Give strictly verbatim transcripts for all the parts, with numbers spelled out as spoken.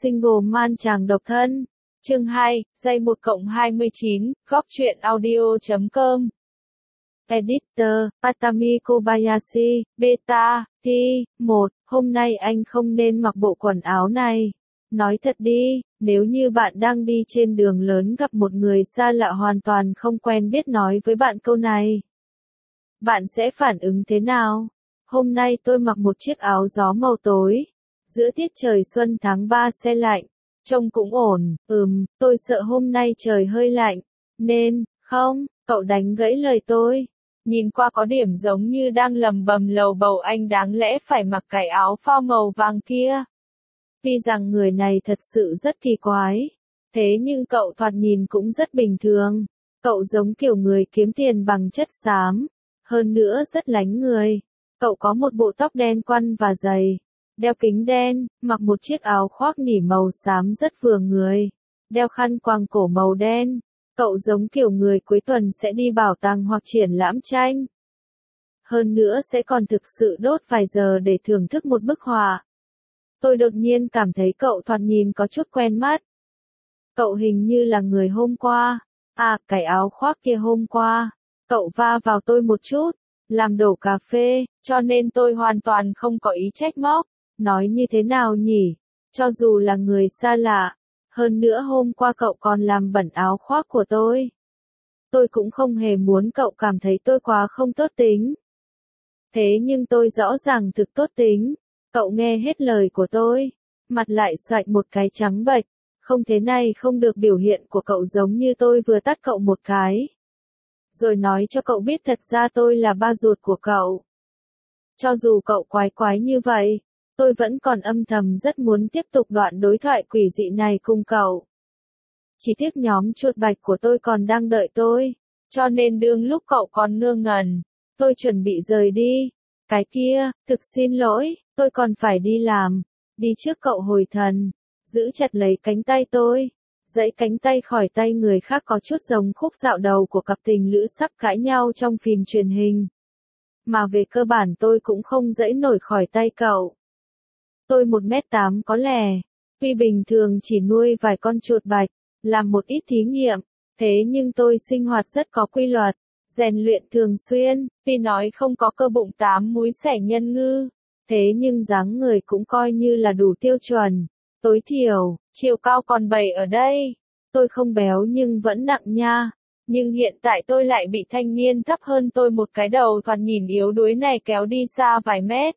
Single man chàng độc thân. Chương hai, giây một cộng hai mươi chín, góc truyện audio chấm com. Editor, Atami Kobayashi, Beta, T, một, hôm nay anh không nên mặc bộ quần áo này. Nói thật đi, nếu như bạn đang đi trên đường lớn gặp một người xa lạ hoàn toàn không quen biết nói với bạn câu này, bạn sẽ phản ứng thế nào? Hôm nay tôi mặc một chiếc áo gió màu tối. Giữa tiết trời xuân tháng ba se lạnh. Trông cũng ổn, ừm, tôi sợ hôm nay trời hơi lạnh. Nên, không, cậu đánh gãy lời tôi. Nhìn qua có điểm giống như đang lầm bầm lầu bầu anh đáng lẽ phải mặc cái áo phao màu vàng kia. Tuy rằng người này thật sự rất kỳ quái. Thế nhưng cậu thoạt nhìn cũng rất bình thường. Cậu giống kiểu người kiếm tiền bằng chất xám. Hơn nữa rất lánh người. Cậu có một bộ tóc đen quăn và dày. Đeo kính đen, mặc một chiếc áo khoác nỉ màu xám rất vừa người. Đeo khăn quàng cổ màu đen. Cậu giống kiểu người cuối tuần sẽ đi bảo tàng hoặc triển lãm tranh. Hơn nữa sẽ còn thực sự đốt vài giờ để thưởng thức một bức họa. Tôi đột nhiên cảm thấy cậu thoạt nhìn có chút quen mắt. Cậu hình như là người hôm qua. À, cái áo khoác kia hôm qua. Cậu va vào tôi một chút, làm đổ cà phê, cho nên tôi hoàn toàn không có ý trách móc. Nói như thế nào nhỉ? Cho dù là người xa lạ. Hơn nữa hôm qua cậu còn làm bẩn áo khoác của tôi. Tôi cũng không hề muốn cậu cảm thấy tôi quá không tốt tính. Thế nhưng tôi rõ ràng thực tốt tính. Cậu nghe hết lời của tôi. Mặt lại xoạch một cái trắng bệch. Không thế này không được, biểu hiện của cậu giống như tôi vừa tát cậu một cái. Rồi nói cho cậu biết thật ra tôi là ba ruột của cậu. Cho dù cậu quái quái như vậy, tôi vẫn còn âm thầm rất muốn tiếp tục đoạn đối thoại quỷ dị này cùng cậu. Chỉ tiếc nhóm chuột bạch của tôi còn đang đợi tôi, cho nên đương lúc cậu còn ngơ ngẩn, tôi chuẩn bị rời đi. Cái kia, thực xin lỗi, tôi còn phải đi làm. Đi trước cậu hồi thần, giữ chặt lấy cánh tay tôi. Dãy cánh tay khỏi tay người khác có chút giống khúc dạo đầu của cặp tình lữ sắp cãi nhau trong phim truyền hình. Mà về cơ bản tôi cũng không dãy nổi khỏi tay cậu. Tôi một mét tám có lẽ, tuy bình thường chỉ nuôi vài con chuột bạch, làm một ít thí nghiệm, thế nhưng tôi sinh hoạt rất có quy luật, rèn luyện thường xuyên, tuy nói không có cơ bụng tám múi xẻ nhân ngư, thế nhưng dáng người cũng coi như là đủ tiêu chuẩn, tối thiểu, chiều cao còn bảy ở đây, tôi không béo nhưng vẫn nặng nha. Nhưng hiện tại tôi lại bị thanh niên thấp hơn tôi một cái đầu thoạt nhìn yếu đuối này kéo đi xa vài mét.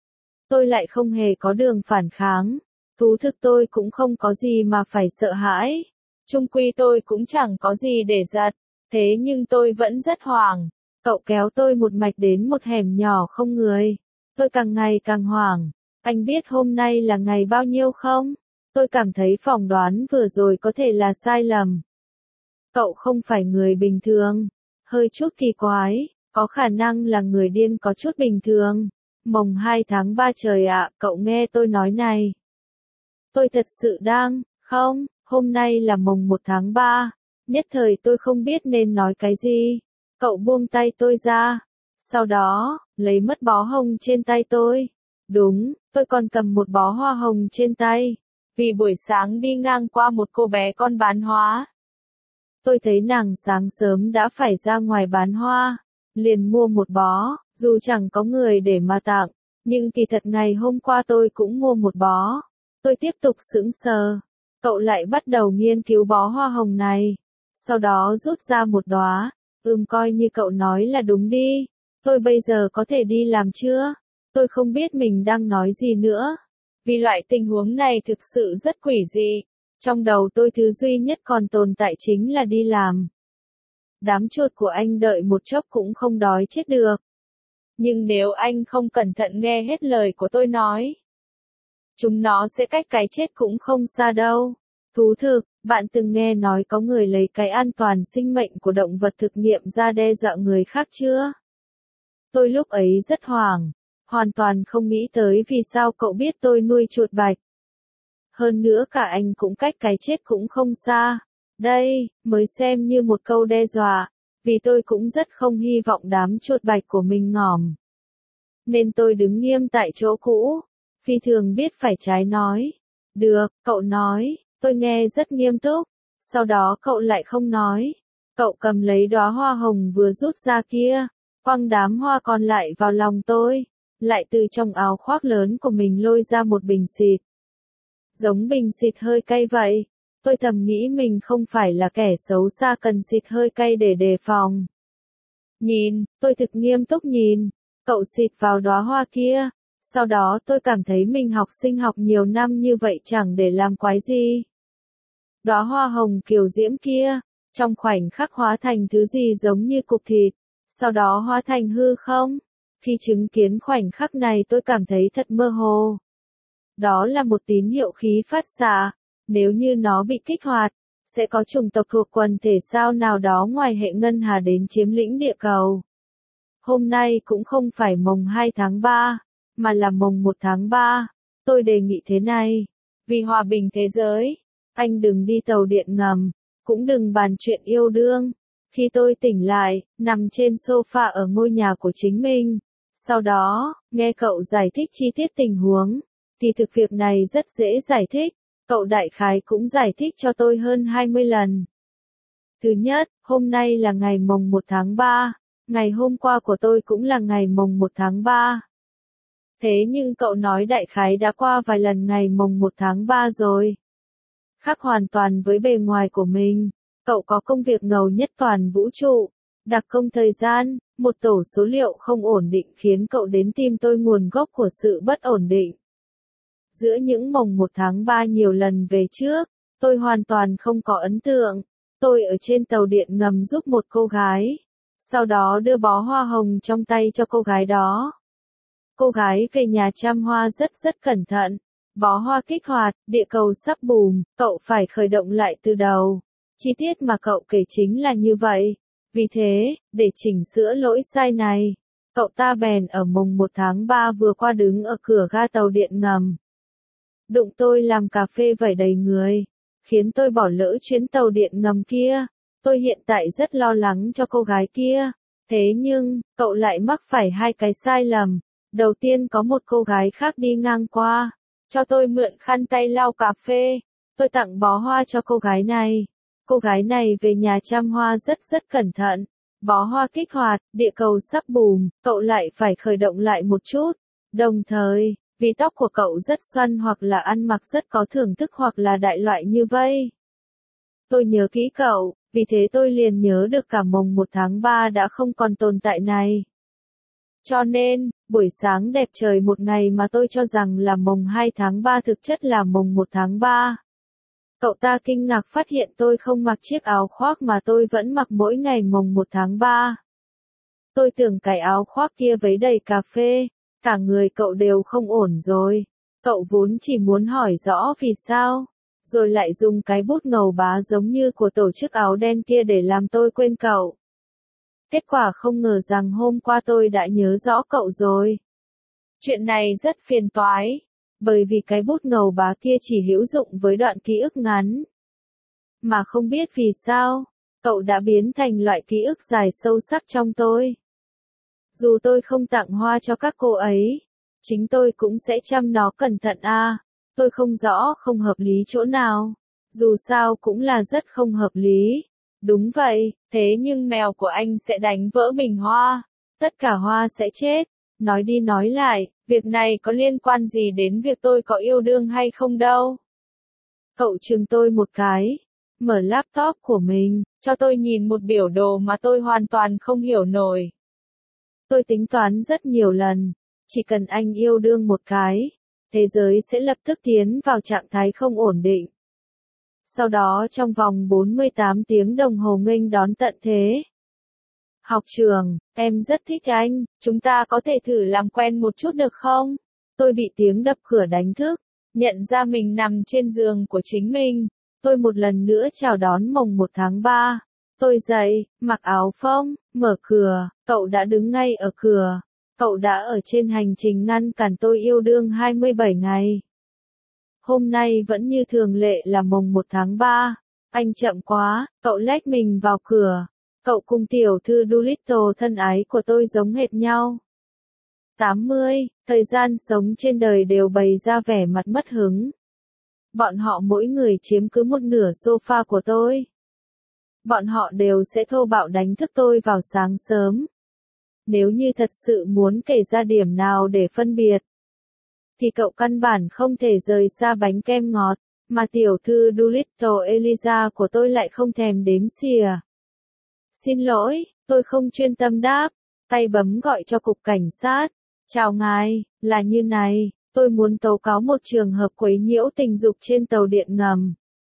Tôi lại không hề có đường phản kháng. Thú thực tôi cũng không có gì mà phải sợ hãi. Chung quy tôi cũng chẳng có gì để giật. Thế nhưng tôi vẫn rất hoảng. Cậu kéo tôi một mạch đến một hẻm nhỏ không người. Tôi càng ngày càng hoảng. Anh biết hôm nay là ngày bao nhiêu không? Tôi cảm thấy phỏng đoán vừa rồi có thể là sai lầm. Cậu không phải người bình thường. Hơi chút kỳ quái. Có khả năng là người điên có chút bình thường. Mồng hai tháng ba trời ạ, cậu nghe tôi nói này. Tôi thật sự đang, không, hôm nay là mồng một tháng ba. Nhất thời tôi không biết nên nói cái gì. Cậu buông tay tôi ra. Sau đó, lấy mất bó hồng trên tay tôi. Đúng, tôi còn cầm một bó hoa hồng trên tay. Vì buổi sáng đi ngang qua một cô bé con bán hoa. Tôi thấy nàng sáng sớm đã phải ra ngoài bán hoa. Liền mua một bó. Dù chẳng có người để mà tặng, nhưng kỳ thật ngày hôm qua tôi cũng mua một bó. Tôi tiếp tục sững sờ. Cậu lại bắt đầu nghiên cứu bó hoa hồng này. Sau đó rút ra một đóa. Ừm, coi như cậu nói là đúng đi. Tôi bây giờ có thể đi làm chưa? Tôi không biết mình đang nói gì nữa. Vì loại tình huống này thực sự rất quỷ dị. Trong đầu tôi thứ duy nhất còn tồn tại chính là đi làm. Đám chuột của anh đợi một chốc cũng không đói chết được. Nhưng nếu anh không cẩn thận nghe hết lời của tôi nói, chúng nó sẽ cách cái chết cũng không xa đâu. Thú thực, bạn từng nghe nói có người lấy cái an toàn sinh mệnh của động vật thực nghiệm ra đe dọa người khác chưa? Tôi lúc ấy rất hoảng, hoàn toàn không nghĩ tới vì sao cậu biết tôi nuôi chuột bạch. Hơn nữa cả anh cũng cách cái chết cũng không xa. Đây, mới xem như một câu đe dọa. Vì tôi cũng rất không hy vọng đám chuột bạch của mình ngỏm. Nên tôi đứng nghiêm tại chỗ cũ. Phi thường biết phải trái nói. Được, cậu nói, tôi nghe rất nghiêm túc. Sau đó cậu lại không nói. Cậu cầm lấy đóa hoa hồng vừa rút ra kia, quăng đám hoa còn lại vào lòng tôi, lại từ trong áo khoác lớn của mình lôi ra một bình xịt. Giống bình xịt hơi cay vậy. Tôi thầm nghĩ mình không phải là kẻ xấu xa cần xịt hơi cay để đề phòng. Nhìn, tôi thực nghiêm túc nhìn, cậu xịt vào đóa hoa kia. Sau đó tôi cảm thấy mình học sinh học nhiều năm như vậy chẳng để làm quái gì. Đóa hoa hồng kiều diễm kia, trong khoảnh khắc hóa thành thứ gì giống như cục thịt, sau đó hóa thành hư không. Khi chứng kiến khoảnh khắc này tôi cảm thấy thật mơ hồ. Đó là một tín hiệu khí phát xạ, nếu như nó bị kích hoạt, sẽ có chủng tộc thuộc quần thể sao nào đó ngoài hệ ngân hà đến chiếm lĩnh địa cầu. Hôm nay cũng không phải mồng hai tháng ba, mà là mồng một tháng ba. Tôi đề nghị thế này, vì hòa bình thế giới, anh đừng đi tàu điện ngầm, cũng đừng bàn chuyện yêu đương. Khi tôi tỉnh lại, nằm trên sofa ở ngôi nhà của chính mình, sau đó, nghe cậu giải thích chi tiết tình huống, thì thực việc này rất dễ giải thích, cậu đại khái cũng giải thích cho tôi hơn hai mươi lần. Thứ nhất, hôm nay là ngày mồng một tháng ba, ngày hôm qua của tôi cũng là ngày mồng một tháng ba. Thế nhưng cậu nói đại khái đã qua vài lần ngày mồng một tháng ba rồi. Khác hoàn toàn với bề ngoài của mình, cậu có công việc ngầu nhất toàn vũ trụ, đặc công thời gian, một tổ số liệu không ổn định khiến cậu đến tìm tôi nguồn gốc của sự bất ổn định. Giữa những mồng một tháng ba nhiều lần về trước, tôi hoàn toàn không có ấn tượng. Tôi ở trên tàu điện ngầm giúp một cô gái, sau đó đưa bó hoa hồng trong tay cho cô gái đó. Cô gái về nhà chăm hoa rất rất cẩn thận. Bó hoa kích hoạt, địa cầu sắp bùm, cậu phải khởi động lại từ đầu. Chi tiết mà cậu kể chính là như vậy. Vì thế, để chỉnh sửa lỗi sai này, cậu ta bèn ở mùng một tháng ba vừa qua đứng ở cửa ga tàu điện ngầm. Đụng tôi làm cà phê vẩy đầy người, khiến tôi bỏ lỡ chuyến tàu điện ngầm kia. Tôi hiện tại rất lo lắng cho cô gái kia. Thế nhưng, cậu lại mắc phải hai cái sai lầm. Đầu tiên có một cô gái khác đi ngang qua, cho tôi mượn khăn tay lau cà phê. Tôi tặng bó hoa cho cô gái này. Cô gái này về nhà chăm hoa rất rất cẩn thận. Bó hoa kích hoạt, địa cầu sắp bùm, cậu lại phải khởi động lại một chút. Đồng thời, vì tóc của cậu rất xoăn hoặc là ăn mặc rất có thưởng thức hoặc là đại loại như vây. Tôi nhớ kỹ cậu, vì thế tôi liền nhớ được cả mồng một tháng ba đã không còn tồn tại này. Cho nên, buổi sáng đẹp trời một ngày mà tôi cho rằng là mồng hai tháng ba thực chất là mồng một tháng ba. Cậu ta kinh ngạc phát hiện tôi không mặc chiếc áo khoác mà tôi vẫn mặc mỗi ngày mồng một tháng ba. Tôi tưởng cái áo khoác kia vấy đầy cà phê, cả người cậu đều không ổn rồi. Cậu vốn chỉ muốn hỏi rõ vì sao, rồi lại dùng cái bút ngầu bá giống như của tổ chức áo đen kia để làm tôi quên cậu. Kết quả không ngờ rằng hôm qua tôi đã nhớ rõ cậu rồi. Chuyện này rất phiền toái, bởi vì cái bút ngầu bá kia chỉ hữu dụng với đoạn ký ức ngắn. Mà không biết vì sao, cậu đã biến thành loại ký ức dài sâu sắc trong tôi. Dù tôi không tặng hoa cho các cô ấy, chính tôi cũng sẽ chăm nó cẩn thận à, tôi không rõ không hợp lý chỗ nào, dù sao cũng là rất không hợp lý. Đúng vậy, thế nhưng mèo của anh sẽ đánh vỡ bình hoa, tất cả hoa sẽ chết. Nói đi nói lại, việc này có liên quan gì đến việc tôi có yêu đương hay không đâu. Cậu chừng tôi một cái, mở laptop của mình, cho tôi nhìn một biểu đồ mà tôi hoàn toàn không hiểu nổi. Tôi tính toán rất nhiều lần, chỉ cần anh yêu đương một cái, thế giới sẽ lập tức tiến vào trạng thái không ổn định. Sau đó trong vòng bốn mươi tám tiếng đồng hồ nghênh đón tận thế. Học trường, em rất thích anh, chúng ta có thể thử làm quen một chút được không? Tôi bị tiếng đập cửa đánh thức, nhận ra mình nằm trên giường của chính mình. Tôi một lần nữa chào đón mồng một tháng ba. Tôi dậy, mặc áo phông, mở cửa, cậu đã đứng ngay ở cửa. Cậu đã ở trên hành trình ngăn cản tôi yêu đương hai mươi bảy ngày. Hôm nay vẫn như thường lệ là mồng một tháng ba. Anh chậm quá, cậu lách mình vào cửa. Cậu cùng tiểu thư Doolittle thân ái của tôi giống hệt nhau. tám mươi, thời gian sống trên đời đều bày ra vẻ mặt mất hứng. Bọn họ mỗi người chiếm cứ một nửa sofa của tôi. Bọn họ đều sẽ thô bạo đánh thức tôi vào sáng sớm. Nếu như thật sự muốn kể ra điểm nào để phân biệt, thì cậu căn bản không thể rời xa bánh kem ngọt, mà tiểu thư Doolittle Eliza của tôi lại không thèm đếm xỉa. Xin lỗi, tôi không chuyên tâm đáp, tay bấm gọi cho cục cảnh sát. Chào ngài, là như này, tôi muốn tố cáo một trường hợp quấy nhiễu tình dục trên tàu điện ngầm.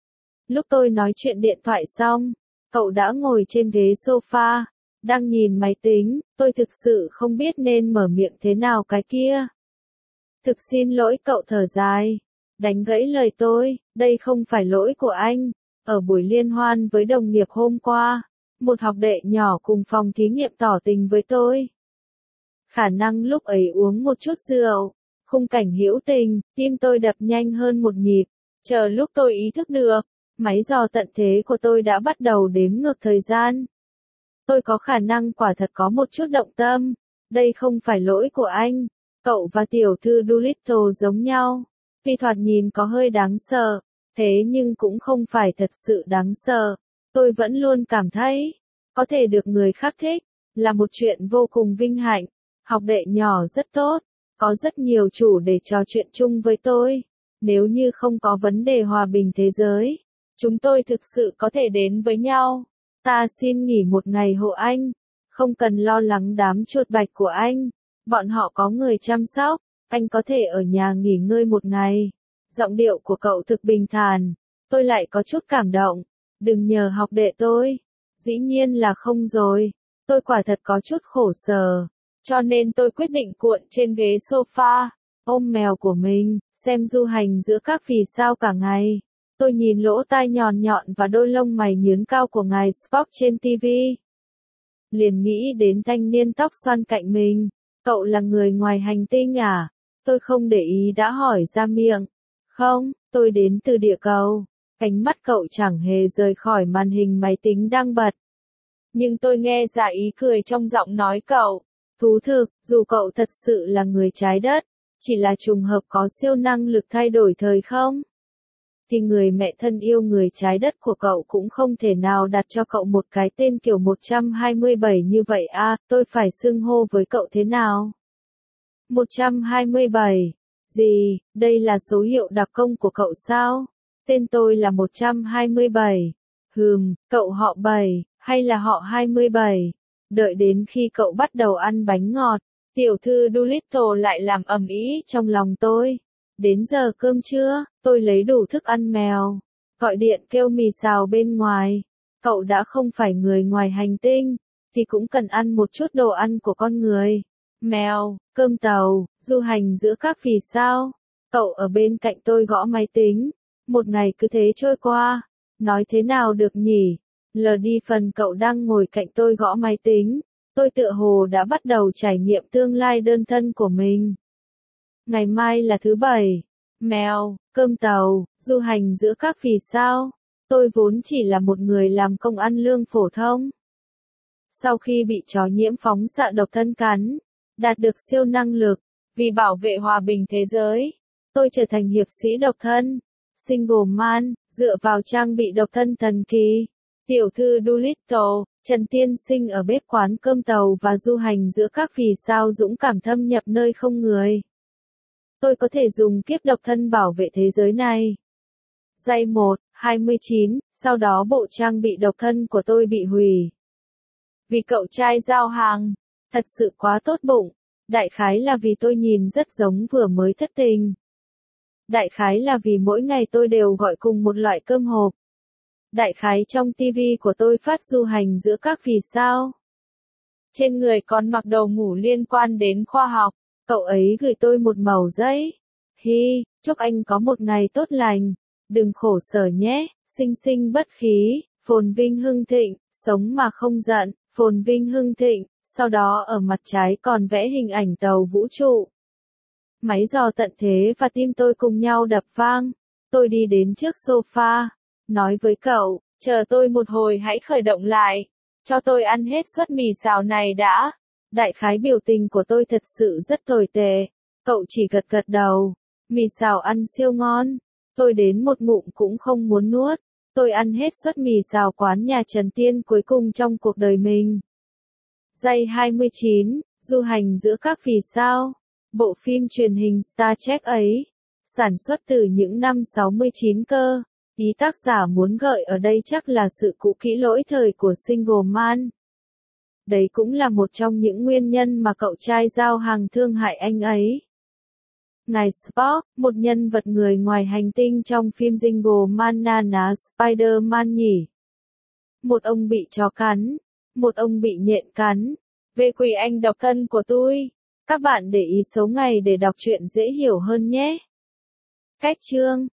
Lúc tôi nói chuyện điện thoại xong, cậu đã ngồi trên ghế sofa, đang nhìn máy tính, tôi thực sự không biết nên mở miệng thế nào cái kia. Thực xin lỗi, cậu thở dài, đánh gãy lời tôi, đây không phải lỗi của anh. Ở buổi liên hoan với đồng nghiệp hôm qua, một học đệ nhỏ cùng phòng thí nghiệm tỏ tình với tôi. Khả năng lúc ấy uống một chút rượu, khung cảnh hữu tình, tim tôi đập nhanh hơn một nhịp, chờ lúc tôi ý thức được, máy dò tận thế của tôi đã bắt đầu đếm ngược thời gian. Tôi có khả năng quả thật có một chút động tâm, đây không phải lỗi của anh. Cậu và tiểu thư Doolittle giống nhau, tuy thoạt nhìn có hơi đáng sợ, thế nhưng cũng không phải thật sự đáng sợ. Tôi vẫn luôn cảm thấy, có thể được người khác thích, là một chuyện vô cùng vinh hạnh. Học đệ nhỏ rất tốt, có rất nhiều chủ để trò chuyện chung với tôi. Nếu như không có vấn đề hòa bình thế giới, chúng tôi thực sự có thể đến với nhau. Ta xin nghỉ một ngày hộ anh, không cần lo lắng đám chuột bạch của anh. Bọn họ có người chăm sóc, anh có thể ở nhà nghỉ ngơi một ngày. Giọng điệu của cậu thực bình thản, tôi lại có chút cảm động. Đừng nhờ học đệ tôi. Dĩ nhiên là không rồi, tôi quả thật có chút khổ sở, cho nên tôi quyết định cuộn trên ghế sofa, ôm mèo của mình, xem du hành giữa các vì sao cả ngày. Tôi nhìn lỗ tai nhọn nhọn và đôi lông mày nhướn cao của ngài Spock trên ti vi. Liền nghĩ đến thanh niên tóc xoăn cạnh mình. Cậu là người ngoài hành tinh à? Tôi không để ý đã hỏi ra miệng. Không, tôi đến từ địa cầu. Ánh mắt cậu chẳng hề rời khỏi màn hình máy tính đang bật. Nhưng tôi nghe ra ý cười trong giọng nói cậu. Thú thực, dù cậu thật sự là người trái đất, chỉ là trùng hợp có siêu năng lực thay đổi thời không, thì người mẹ thân yêu người trái đất của cậu cũng không thể nào đặt cho cậu một cái tên kiểu một trăm hai mươi bảy như vậy a. À, tôi phải xưng hô với cậu thế nào? một trăm hai mươi bảy. Gì, đây là số hiệu đặc công của cậu sao? Tên tôi là một trăm hai mươi bảy. Hừm, cậu họ bảy, hay là họ hai mươi bảy? Đợi đến khi cậu bắt đầu ăn bánh ngọt, tiểu thư Doolittle lại làm ầm ĩ trong lòng tôi. Đến giờ cơm trưa, tôi lấy đủ thức ăn mèo, gọi điện kêu mì xào bên ngoài. Cậu đã không phải người ngoài hành tinh, thì cũng cần ăn một chút đồ ăn của con người. Mèo, cơm tàu, du hành giữa các vì sao. Cậu ở bên cạnh tôi gõ máy tính. Một ngày cứ thế trôi qua. Nói thế nào được nhỉ? Lờ đi phần cậu đang ngồi cạnh tôi gõ máy tính. Tôi tựa hồ đã bắt đầu trải nghiệm tương lai đơn thân của mình. Ngày mai là thứ bảy. Mèo, cơm tàu, du hành giữa các vì sao. Tôi vốn chỉ là một người làm công ăn lương phổ thông. Sau khi bị chó nhiễm phóng xạ độc thân cắn, đạt được siêu năng lực, vì bảo vệ hòa bình thế giới, tôi trở thành hiệp sĩ độc thân, single man, dựa vào trang bị độc thân thần kỳ. Tiểu thư Doolittle, Trần Tiên Sinh ở bếp quán cơm tàu và du hành giữa các vì sao dũng cảm thâm nhập nơi không người. Tôi có thể dùng kiếp độc thân bảo vệ thế giới này. Giây một, hai mươi chín, sau đó bộ trang bị độc thân của tôi bị hủy. Vì cậu trai giao hàng, thật sự quá tốt bụng. Đại khái là vì tôi nhìn rất giống vừa mới thất tình. Đại khái là vì mỗi ngày tôi đều gọi cùng một loại cơm hộp. Đại khái trong tivi của tôi phát du hành giữa các vì sao. Trên người còn mặc đồ ngủ liên quan đến khoa học. Cậu ấy gửi tôi một mẩu giấy. Hi, chúc anh có một ngày tốt lành. Đừng khổ sở nhé, sinh sinh bất khí, phồn vinh hưng thịnh, sống mà không giận, phồn vinh hưng thịnh. Sau đó ở mặt trái còn vẽ hình ảnh tàu vũ trụ. Máy dò tận thế và tim tôi cùng nhau đập vang. Tôi đi đến trước sofa, nói với cậu, chờ tôi một hồi hãy khởi động lại. Cho tôi ăn hết suất mì xào này đã. Đại khái biểu tình của tôi thật sự rất tồi tệ. Cậu chỉ gật gật đầu. Mì xào ăn siêu ngon. Tôi đến một ngụm cũng không muốn nuốt. Tôi ăn hết suất mì xào quán nhà Trần Tiên cuối cùng trong cuộc đời mình. Giây hai mươi chín, du hành giữa các vì sao. Bộ phim truyền hình Star Trek ấy, sản xuất từ những năm sáu mươi chín cơ. Ý tác giả muốn gợi ở đây chắc là sự cũ kỹ lỗi thời của Single Man. Đấy cũng là một trong những nguyên nhân mà cậu trai giao hàng thương hại anh ấy. Ngài Spock, một nhân vật người ngoài hành tinh trong phim Single Man na ná Spider-Man nhỉ. Một ông bị chó cắn, một ông bị nhện cắn. Về quỷ anh độc thân của tôi. Các bạn để ý số ngày để đọc truyện dễ hiểu hơn nhé. Cách chương